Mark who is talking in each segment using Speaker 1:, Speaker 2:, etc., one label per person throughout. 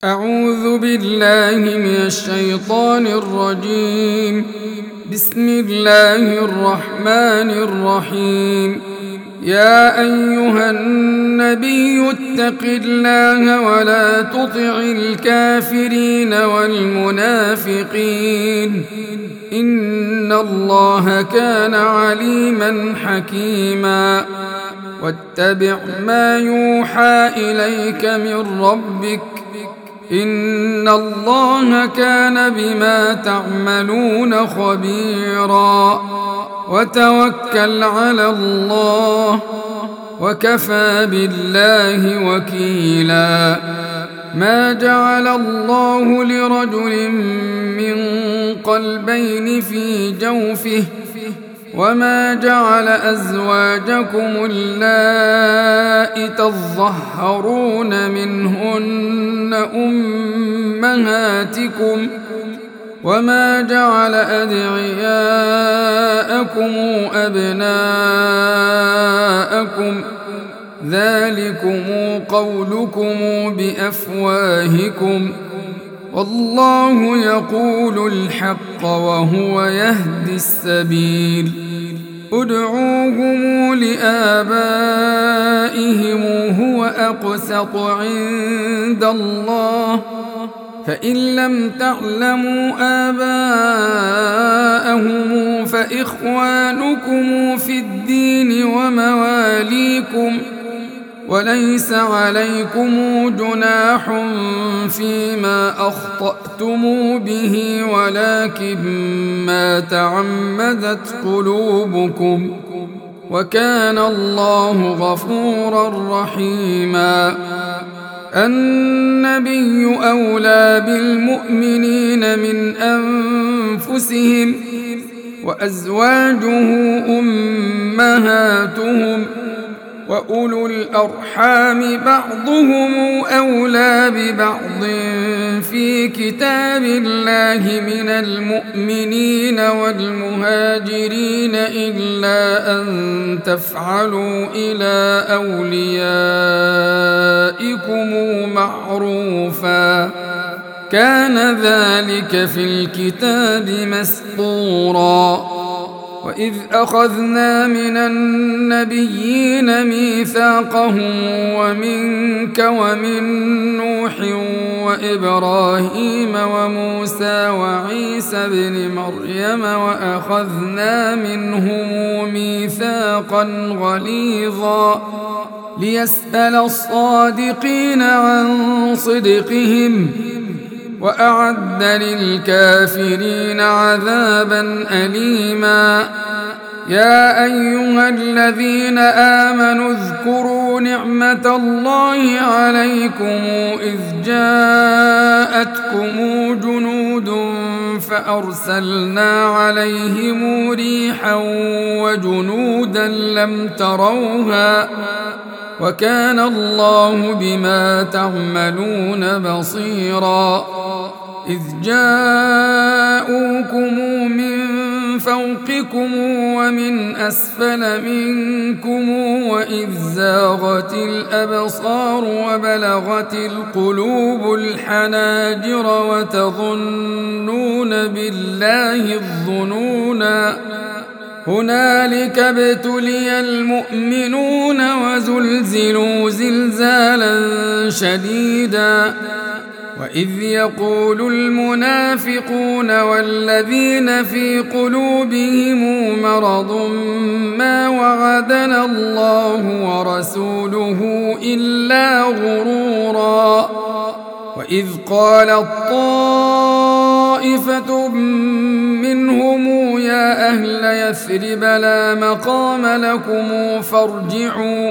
Speaker 1: أعوذ بالله من الشيطان الرجيم. بسم الله الرحمن الرحيم. يا أيها النبي اتق الله ولا تطع الكافرين والمنافقين إن الله كان عليما حكيما. واتبع ما يوحى إليك من ربك إن الله كان بما تعملون خبيرا. وتوكل على الله وكفى بالله وكيلا. ما جعل الله لرجل من قلبين في جوفه وما جعل أزواجكم اللائي تظهرون منهن أمهاتكم وما جعل أدعياءكم أبناءكم ذلكم قولكم بأفواهكم والله يقول الحق وهو يهدي السبيل. ادعوهم لآبائهم هو أقسط عند الله فإن لم تعلموا آباءهم فإخوانكم في الدين ومواليكم وليس عليكم جناح فيما أخطأتم به ولكن ما تعمدت قلوبكم وكان الله غفورا رحيما. النبي أولى بالمؤمنين من أنفسهم وأزواجه أمهاتهم وأولو الأرحام بعضهم أولى ببعض في كتاب الله من المؤمنين والمهاجرين إلا أن تفعلوا إلى أوليائكم معروفا كان ذلك في الكتاب مسطورا. وإذ أخذنا من النبيين ميثاقهم ومنك ومن نوح وإبراهيم وموسى وعيسى بن مريم وأخذنا منهم ميثاقا غليظا ليسأل الصادقين عن صدقهم وأعد للكافرين عذابا أليما. يا أيها الذين آمنوا اذكروا نعمة الله عليكم إذ جاءتكم جنود فأرسلنا عليهم ريحا وجنودا لم تروها وكان الله بما تعملون بصيرا. إذ جاءوكم من فوقكم ومن أسفل منكم وإذ زاغت الأبصار وبلغت القلوب الحناجر وتظنون بالله الظنونا هنالك ابتلي المؤمنون وزلزلوا زلزالا شديدا. وإذ يقول المنافقون والذين في قلوبهم مرض ما وعدنا الله ورسوله إلا غرورا. وإذ قالت طائفة منهم يا أهل يثرب لا مقام لكم فارجعوا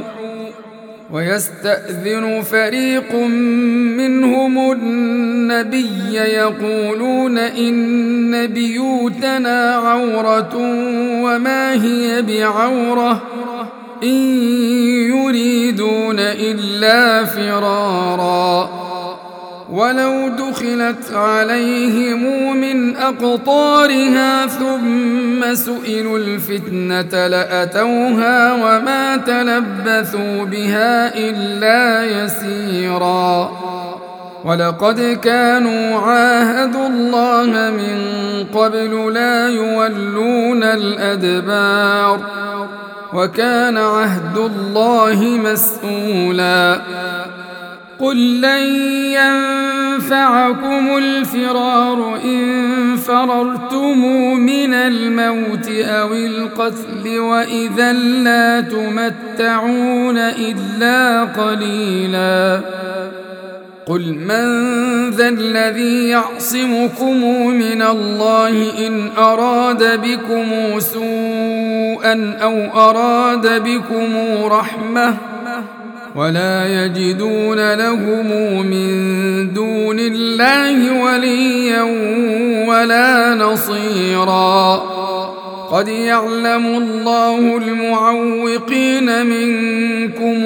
Speaker 1: ويستأذن فريق منهم النبي يقولون إن بيوتنا عورة وما هي بعورة إن يريدون إلا فرارا. ولو دخلت عليهم من أقطارها ثم سئلوا الفتنة لأتوها وما تلبثوا بها إلا يسيرا. ولقد كانوا عاهدوا الله من قبل لا يولون الأدبار وكان عهد الله مسؤولا قل لن ينفعكم الفرار إن فررتم من الموت أو القتل وإذا لا تمتعون إلا قليلا قل من ذا الذي يعصمكم من الله إن أراد بكم سوءا أو أراد بكم رحمة ولا يجدون لهم من دون الله وليا ولا نصيرا قد يعلم الله المعوقين منكم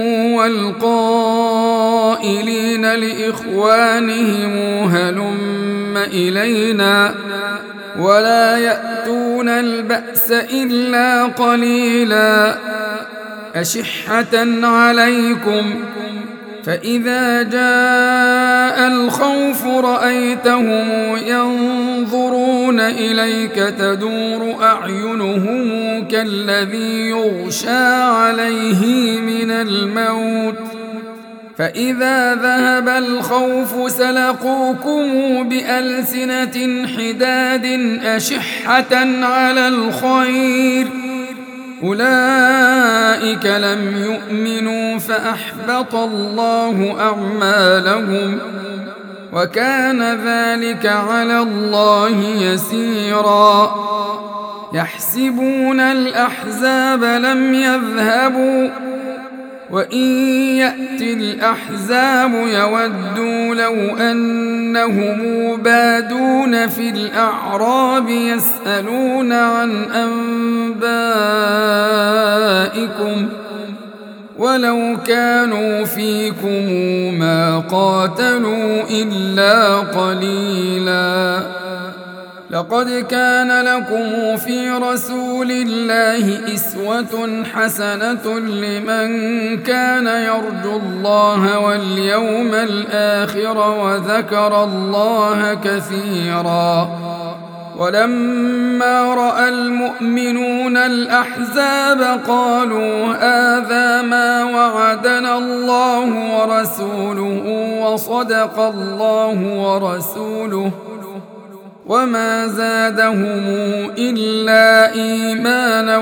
Speaker 1: والقائلين لإخوانهم هلم إلينا ولا يأتون البأس إلا قليلا أشحة عليكم فإذا جاء الخوف رأيتهم ينظرون إليك تدور أعينهم كالذي يغشى عليه من الموت فإذا ذهب الخوف سلقوكم بألسنة حداد أشحة على الخير أولئك لم يؤمنوا فأحبط الله أعمالهم وكان ذلك على الله يسيرا يحسبون الأحزاب لم يذهبوا وإن يأتي الأحزاب يودوا لو أنهم بادون في الأعراب يسألون عن أنبائكم ولو كانوا فيكم ما قاتلوا إلا قليلا لقد كان لكم في رسول الله أسوة حسنة لمن كان يرجو الله واليوم الآخر وذكر الله كثيرا ولما رأى المؤمنون الأحزاب قالوا هذا ما وعدنا الله ورسوله وصدق الله ورسوله وما زادهم إلا إيمانا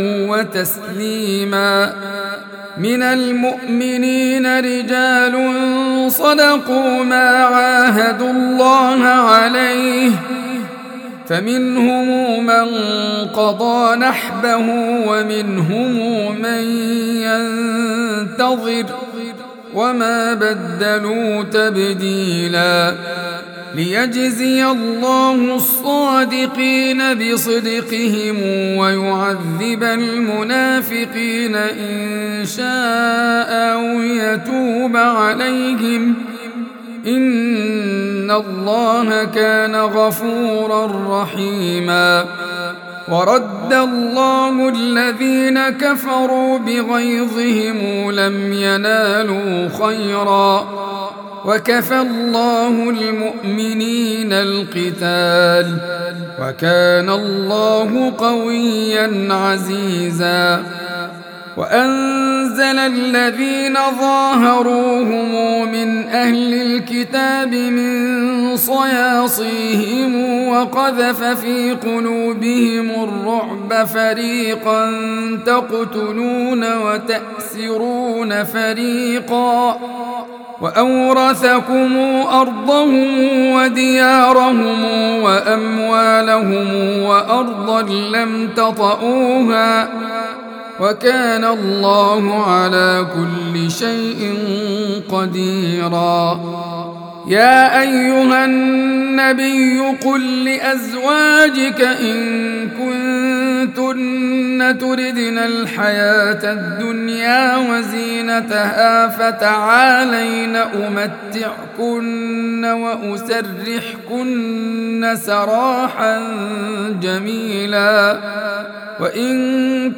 Speaker 1: وتسليما من المؤمنين رجال صدقوا ما عاهدوا الله عليه فمنهم من قضى نحبه ومنهم من ينتظر وما بدلوا تبديلا ليجزي الله الصادقين بصدقهم ويعذب المنافقين إن شاء أو يتوب عليهم إن الله كان غفورا رحيما ورد الله الذين كفروا بغيظهم لم ينالوا خيرا وكفى الله المؤمنين القتال وكان الله قويا عزيزا وأنزل الذين ظاهروهم من أهل الكتاب من صياصيهم وقذف في قلوبهم الرعب فريقا تقتلون وتأسرون فريقا وأورثكم أرضهم وديارهم وأموالهم وأرضا لم تطئوها وكان الله على كل شيء قديرا يا أيها النبي قل لأزواجك إن كنتن تردن الحياة الدنيا وزينتها فتعالين أمتعكن وأسرحكن سراحا جميلا وإن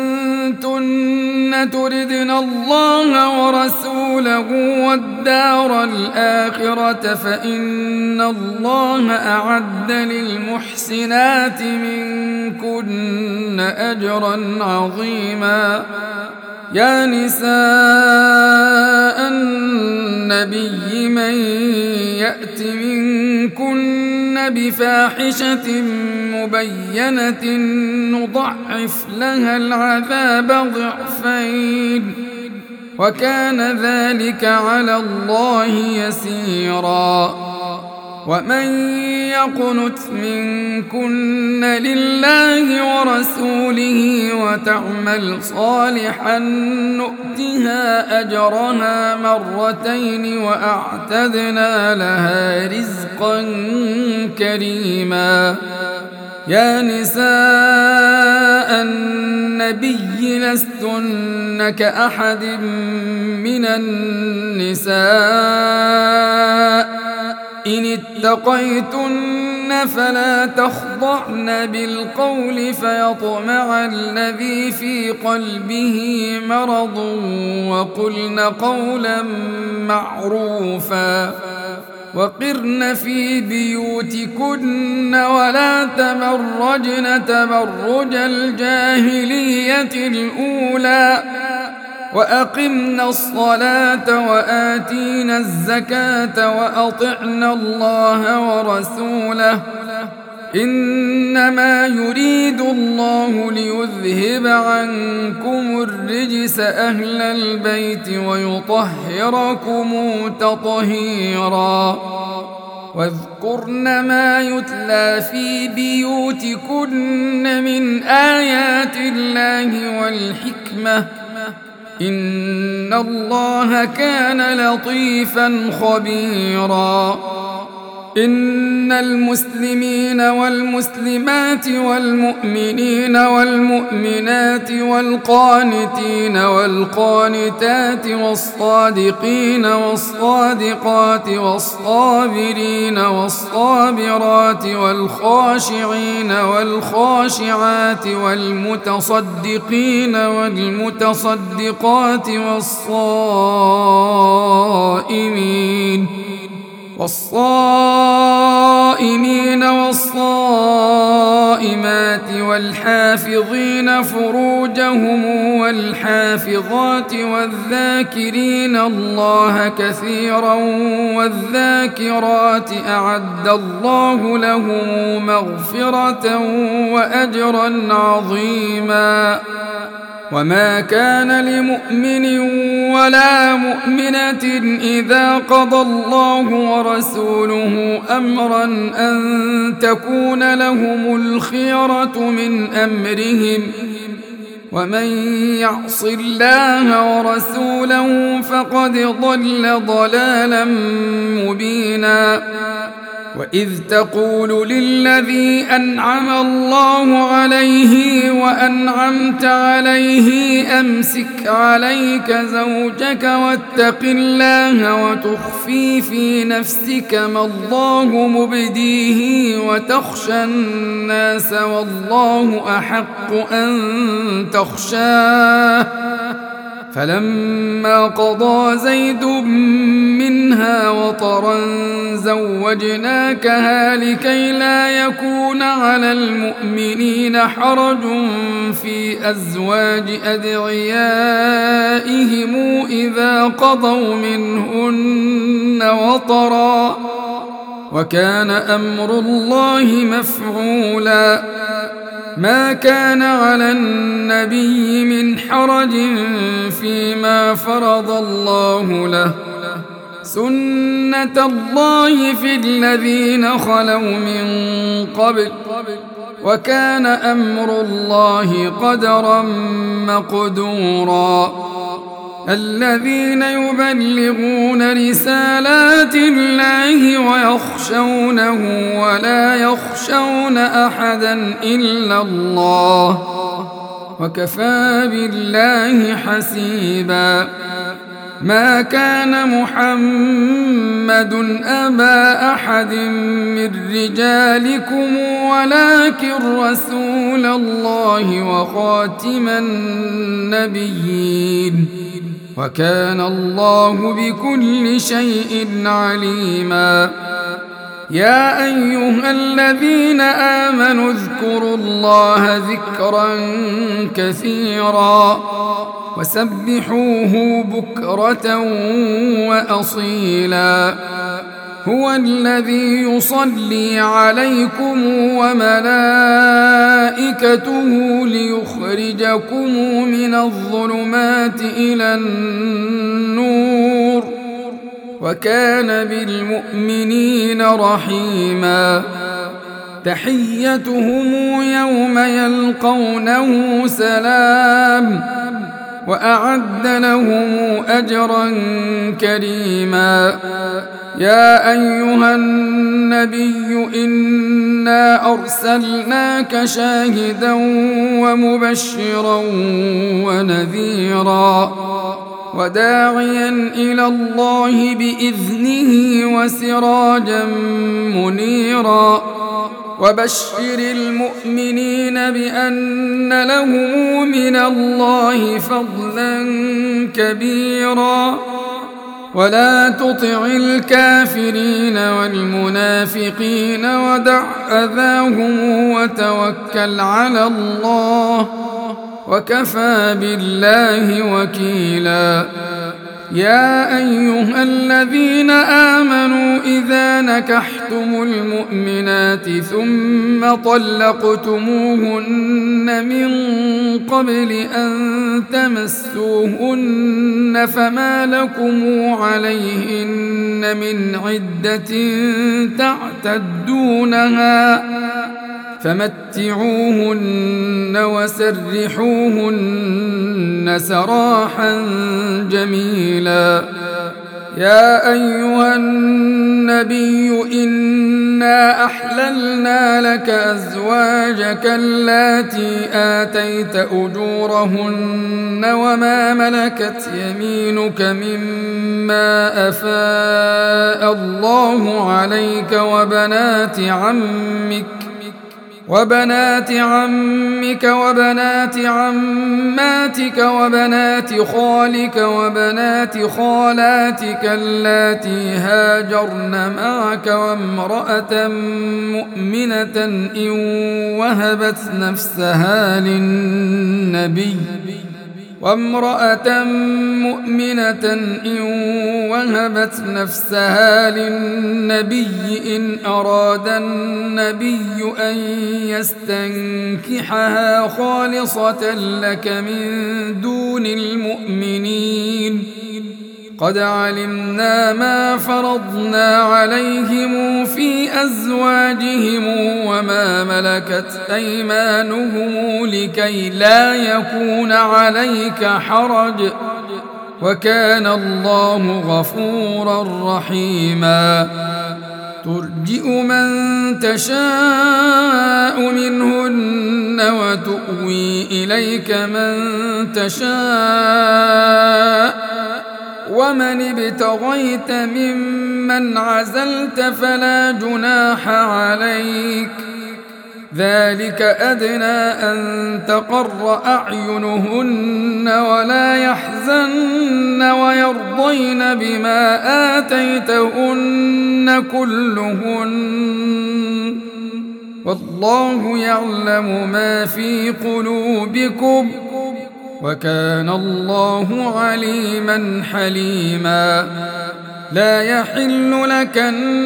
Speaker 1: كنتن تردن الله ورسوله والدار الآخرة فإن الله أعد للمحسنات منكن أجرا عظيما. يا نساء النبي من يأت منكن بفاحشة مبينة نضعف لها العذاب ضعفين وكان ذلك على الله يسيرا. ومن يقنت منكن لله ورسوله وتعمل صالحا نؤتها أجرها مرتين وأعتدنا لها رزقا كريما. يا نساء النبي لستن كأحد من النساء إن اتقيتن فلا تخضعن بالقول فيطمع الذي في قلبه مرض وقلن قولا معروفا. وقرن في بيوتكن ولا تبرجن تبرج الجاهلية الأولى وأقمنا الصلاة وآتينا الزكاة وأطعنا الله ورسوله إنما يريد الله ليذهب عنكم الرجس أهل البيت ويطهركم تطهيرا. واذكرن ما يتلى في بيوتكن من آيات الله والحكمة إن الله كان لطيفا خبيرا. إن المسلمين والمسلمات والمؤمنين والمؤمنات والقانتين والقانتات والصادقين والصادقات والصابرين والصابرات والخاشعين والخاشعات والمتصدقين والمتصدقات والصائمين والصائمات والحافظين فروجهم والحافظات والذاكرين الله كثيرا والذاكرات أعد الله لهم مغفرة وأجرا عظيما. وما كان لمؤمن ولا مؤمنة إذا قضى الله ورسوله أمرا أن تكون لهم الخيرة من أمرهم ومن يعص الله ورسوله فقد ضل ضلالا مبينا. وإذ تقول للذي أنعم الله عليه وأنعمت عليه أمسك عليك زوجك واتق الله وتخفي في نفسك ما الله مبديه وتخشى الناس والله أحق أن تخشاه. فلما قضى زيد منها وطرا زوجناكها لكي لا يكون على المؤمنين حرج في أزواج أدعيائهم إذا قضوا منهن وطرا وكان أمر الله مفعولا. ما كان على النبي من حرج فيما فرض الله له سنة الله في الذين خلوا من قبل وكان أمر الله قدرا مقدورا. الذين يبلغون رسالات الله ويخشونه ولا يخشون أحدا إلا الله وكفى بالله حسيبا. ما كان محمد أبا أحد من رجالكم ولكن رسول الله وخاتم النبيين وكان الله بكل شيء عليما يا أيها الذين آمنوا اذكروا الله ذكرا كثيرا وسبحوه بكرة وأصيلا هو الذي يصلي عليكم وملائكته ليخرجكم من الظلمات إلى النور وكان بالمؤمنين رحيما تحيتهم يوم يلقونه سلام وأعد لهم أجرا كريما يا أيها النبي إنا أرسلناك شاهدا ومبشرا ونذيرا وداعيا إلى الله بإذنه وسراجا منيرا وبشر المؤمنين بأن لهم من الله فضلا كبيرا ولا تطع الكافرين والمنافقين ودع أذاهم وتوكل على الله وكفى بالله وكيلا يا أيها الذين آمنوا إذا نكحتم المؤمنات ثم طلقتموهن من قبل أن تمسوهن فما لكم عليهن من عدة تعتدونها فمتعوهن وسرحوهن سراحا جميلا يا أيها النبي إنا أحللنا لك أزواجك اللاتي آتيت أجورهن وما ملكت يمينك مما أفاء الله عليك وبنات عمك وبنات عماتك وبنات خالك وبنات خالاتك اللاتي هاجرن معك وامرأة مؤمنة إن وهبت نفسها للنبي إن أراد النبي أن يستنكحها خالصة لك من دون المؤمنين قد علمنا ما فرضنا عليهم في أزواجهم وما ملكت أيمانهم لكي لا يكون عليك حرج وكان الله غفورا رحيما ترجئ من تشاء منهن وتؤوي إليك من تشاء ومن ابتغيت ممن عزلت فلا جناح عليك ذلك أدنى أن تقر أعينهن ولا يحزن ويرضين بما آتيتهن كلهن والله يعلم ما في قلوبكم وكان الله عليما حليما لا يحل لك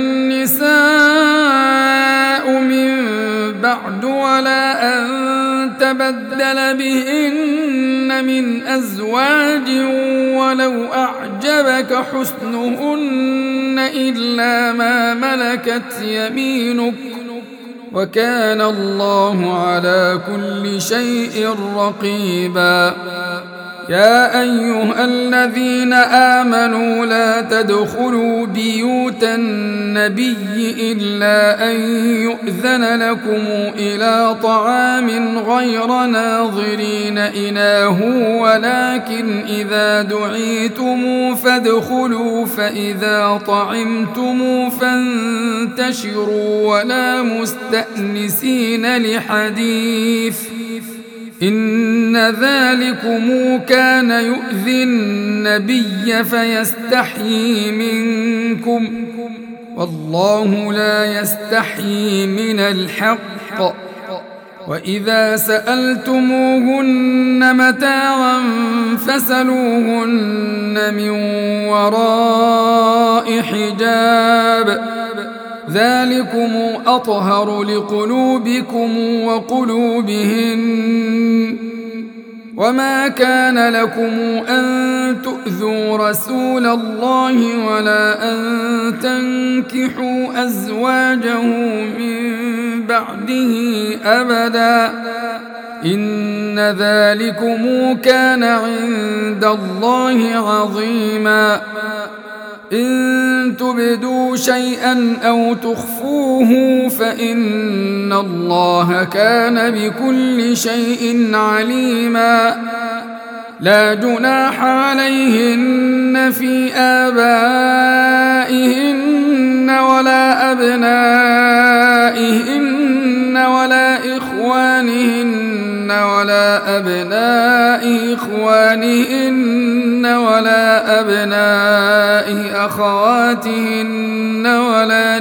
Speaker 1: النساء من بعد ولا أن تبدل بهن من أزواج ولو أعجبك حسنهن إلا ما ملكت يمينك وكان الله على كل شيء رقيبا يا أيها الذين آمنوا لا تدخلوا بيوت النبي إلا أن يؤذن لكم إلى طعام غير ناظرين إناه ولكن إذا دعيتم فادخلوا فإذا طعمتم فانتشروا ولا مستأنسين لحديث إن ذلكم كان يؤذي النبي فيستحيي منكم والله لا يستحيي من الحق وإذا سألتموهن متاعا فاسألوهن من وراء حجاب ذلكم أطهر لقلوبكم وقلوبهن وما كان لكم أن تؤذوا رسول الله ولا أن تنكحوا أزواجه من بعده أبدا إن ذلكم كان عند الله عظيما إن تبدوا شيئا أو تخفوه فإن الله كان بكل شيء عليما لا جناح عليهن في آبائهن ولا أبنائهن ولا إخوانهن ولا أبناء إخوانهن ولا أبناء أخواتهن ولا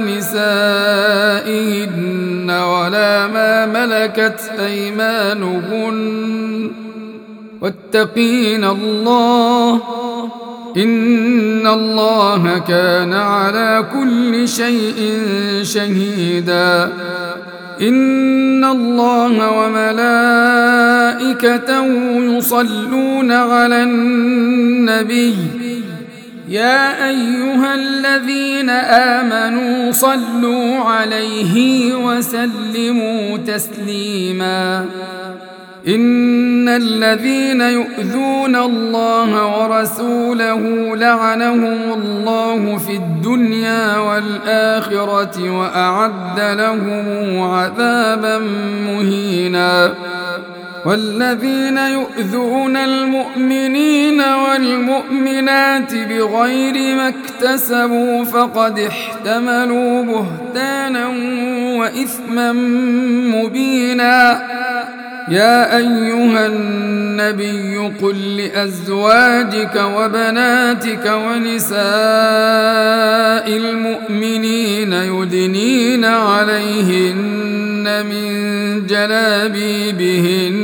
Speaker 1: نسائهن ولا ما ملكت أيمانهن واتقين الله إن الله كان على كل شيء شهيدا إن الله وملائكته يصلون على النبي يا أيها الذين آمنوا صلوا عليه وسلموا تسليما إن الذين يؤذون الله ورسوله لعنهم الله في الدنيا والآخرة وأعد لهم عذابا مهينا والذين يؤذون المؤمنين والمؤمنات بغير ما اكتسبوا فقد احتملوا بهتانا وإثما مبينا يا أيها النبي قل لأزواجك وبناتك ونساء المؤمنين يدنين عليهن من جلابيبهن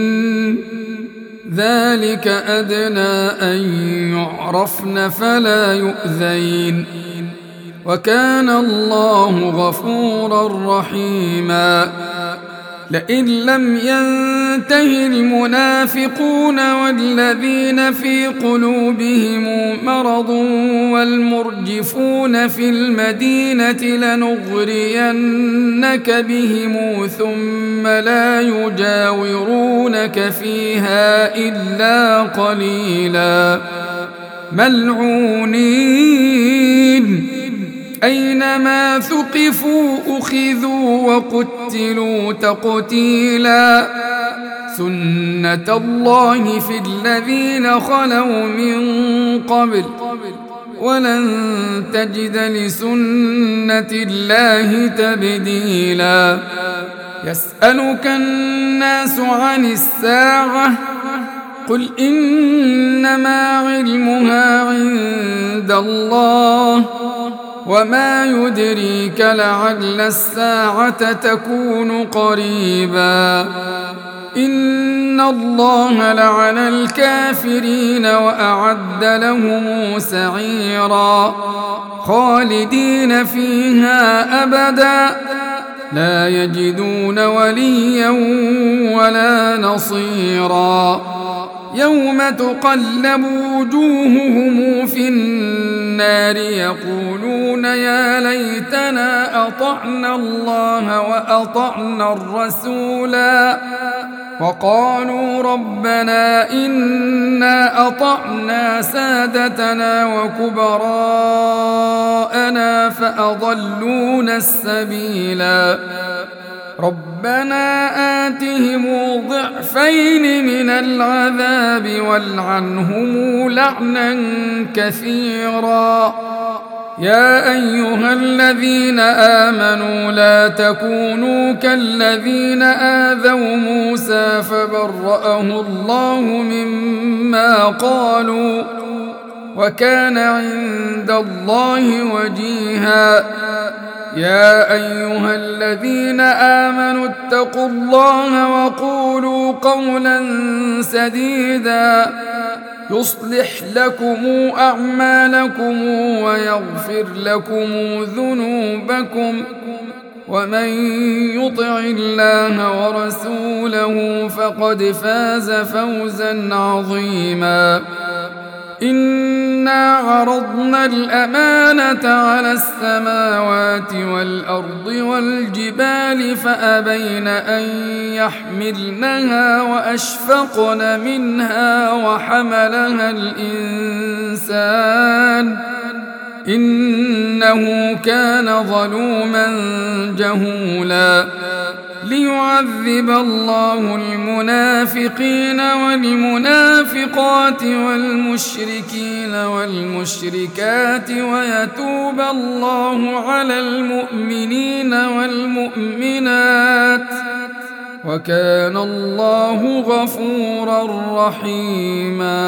Speaker 1: ذلك أدنى أن يعرفن فلا يؤذين وكان الله غفورا رحيما لئن لم ينته المنافقون والذين في قلوبهم مرض والمرجفون في المدينة لنغرينك بهم ثم لا يجاورونك فيها إلا قليلا ملعونين أينما ثقفوا أخذوا وقتلوا تقتيلا سنة الله في الذين خلوا من قبل ولن تجد لسنة الله تبديلا يسألك الناس عن الساعة قل إنما علمها عند الله وما يدريك لعل الساعة تكون قريبا إن الله لعن الكافرين وأعد لهم سعيرا خالدين فيها أبدا لا يجدون وليا ولا نصيرا يوم تقلب وجوههم في النار يقولون يا ليتنا أطعنا الله وأطعنا الرسولا وقالوا ربنا إنا أطعنا سادتنا وكبراءنا فأضلونا السبيلا ربنا آتهم ضعفين من العذاب والعنهم لعنا كثيرا يا أيها الذين آمنوا لا تكونوا كالذين آذوا موسى فبرأه الله مما قالوا وكان عند الله وجيها يا أيها الذين آمنوا اتقوا الله وقولوا قولا سديدا يصلح لكم أعمالكم ويغفر لكم ذنوبكم ومن يطع الله ورسوله فقد فاز فوزا عظيما إنا عرضنا الأمانة على السماوات والأرض والجبال فأبين أن يحملنها وأشفقن منها وحملها الإنسان إنه كان ظلوما جهولا ليعذب الله المنافقين والمنافقات والمشركين والمشركات ويتوب الله على المؤمنين والمؤمنات وكان الله غفورا رحيما.